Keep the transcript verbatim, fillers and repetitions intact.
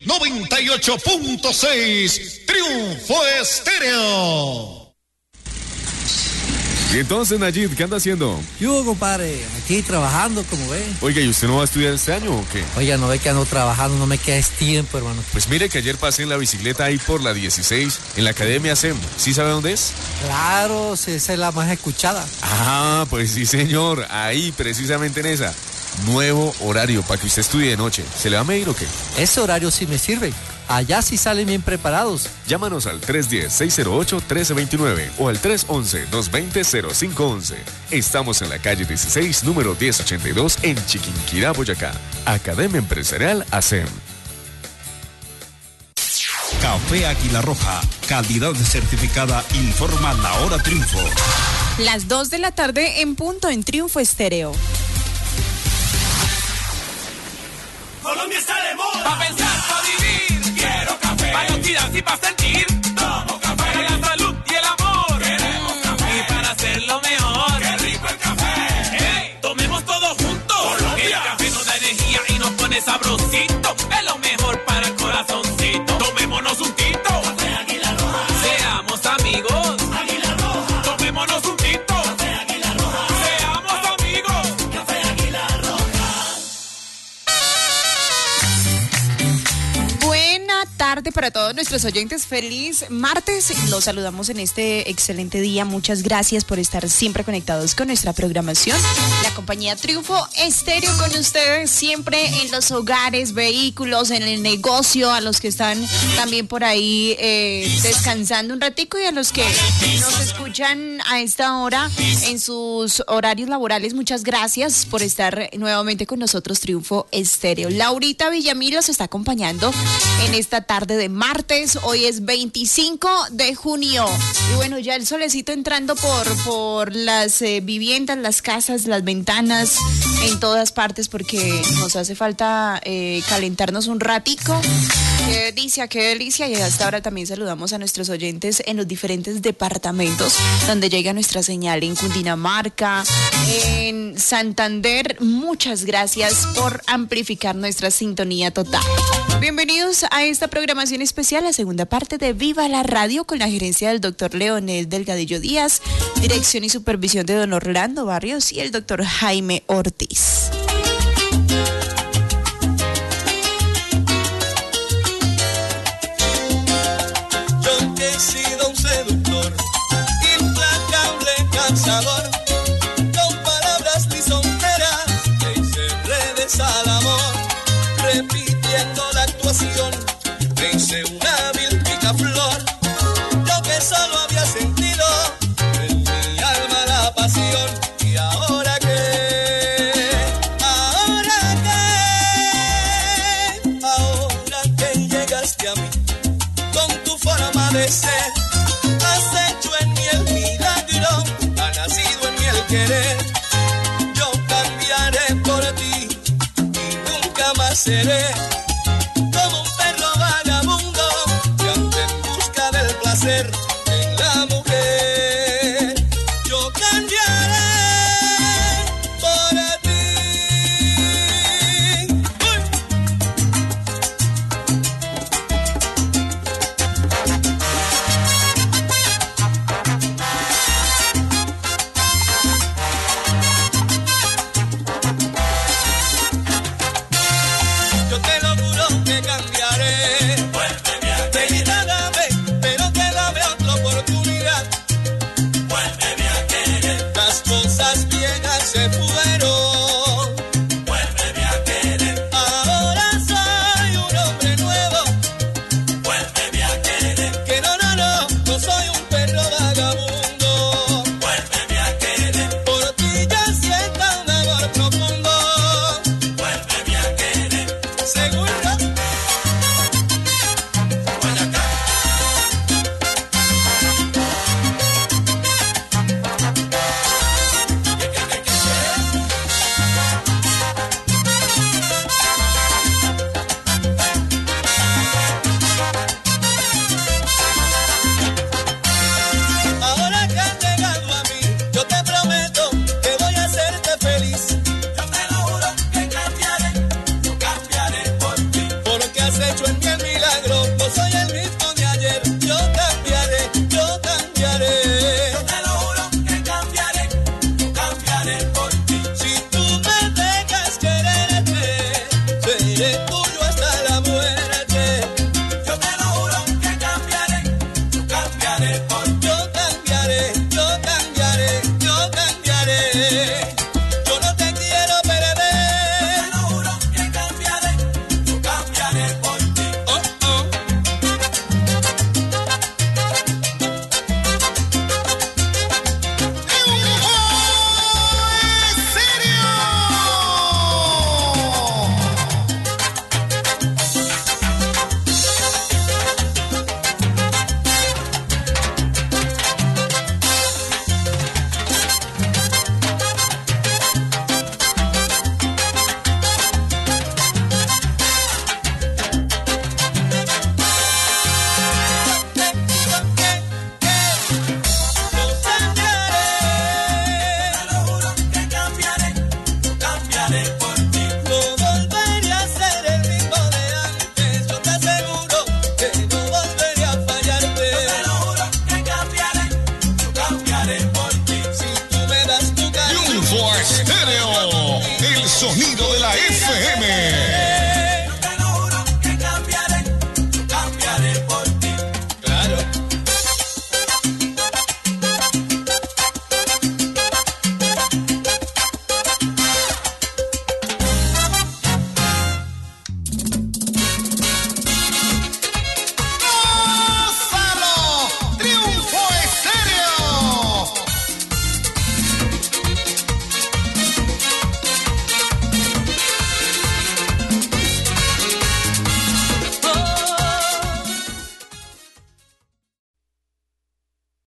noventa y ocho punto seis Triunfo Estéreo. Y entonces, Nayib, ¿qué anda haciendo? Yo, compadre, aquí trabajando, como ve. Oiga, ¿y usted no va a estudiar este año o qué? Oiga, no ve que ando trabajando, no me queda es tiempo, hermano. Pues mire que ayer pasé en la bicicleta ahí por la dieciséis, en la Academia S E M. ¿Sí sabe dónde es? Claro, sí, esa es la más escuchada. Ah, pues sí, señor. Ahí, precisamente en esa. Nuevo horario para que usted estudie de noche. ¿Se le va a medir o qué? Ese horario sí me sirve. Allá sí salen bien preparados. Llámanos al tres uno cero, seis cero ocho, uno tres dos nueve o al tres uno uno, dos dos cero, cero cinco uno uno. Estamos en la calle dieciséis, número diez ochenta y dos, en Chiquinquirá, Boyacá. Academia Empresarial A S E M. Café Águila Roja, calidad certificada, informa la hora triunfo. Las dos de la tarde en punto en Triunfo Estéreo. Colombia está de moda. Pa' pensar, pa' vivir. Quiero café. Pa' identidad y pa' sentir. Tomo café. Para la salud y el amor. Queremos café. Y para hacerlo mejor. Qué rico el café. Hey, tomemos todos juntos. Colombia. El café nos da energía y nos pone sabrosito. Es lo mejor para el corazoncito. Tomémonos un tito. Café Águila Roja. Seamos amigos. Águila Roja. Tomémonos un tito. Café Águila Roja. Seamos amigos. Café Águila Roja. Buena tarde para todos nuestros oyentes. Feliz martes. Los saludamos en este excelente día. Muchas gracias por estar siempre conectados con nuestra programación. La compañía Triunfo Estéreo con ustedes siempre en los hogares, vehículos, en el negocio, a los que están también por ahí eh, descansando un ratico y a los que nos escuchan a esta hora en sus horarios laborales. Muchas gracias por estar nuevamente con nosotros, Triunfo Estéreo. Laurita Villamil los está acompañando en esta tarde de martes. Hoy es veinticinco de junio y bueno, ya el solecito entrando por, por las eh, viviendas, las casas, las ventanas, en todas partes, porque nos hace falta eh, calentarnos un ratico. Qué delicia, qué delicia. Y hasta ahora también saludamos a nuestros oyentes en los diferentes departamentos donde llega nuestra señal, en Cundinamarca, en Santander. Muchas gracias por amplificar nuestra sintonía total. Bienvenidos a esta programación especial, la segunda parte de Viva la Radio, con la gerencia del doctor Leonel Delgadillo Díaz, dirección y supervisión de don Orlando Barrios y el doctor Jaime Ortiz. Yo que he sido un seductor, implacable, cansador, con palabras lisonjeras que hice redes al amor, repitiendo la actuación, pensé una vil picaflor. Yo que solo había sentido en mi alma la pasión, y ahora que, ahora que, ahora que llegaste a mí con tu forma de ser, has hecho en mí el milagro, ha nacido en mí el querer. Yo cambiaré por ti y nunca más seré como un perro vagabundo que anda en busca del placer en la mujer. Yo cambiaré por ti. Yo te lo juro que cambiaré. Vuélveme a querer. Dame, pero que dame otra oportunidad. Vuélveme a querer. Las cosas viejas se fueron. Vuélveme a querer. Ahora soy un hombre nuevo. Vuélveme a querer. Que no, no, no, no soy un perro vagabundo. Vuélveme a querer. Por ti ya siento un amor profundo. Vuélveme a querer. Seguro. Ahora que has llegado a mí, yo te prometo que voy a hacerte feliz. Yo te lo juro que cambiaré, yo cambiaré por ti. Por lo que has hecho en mí.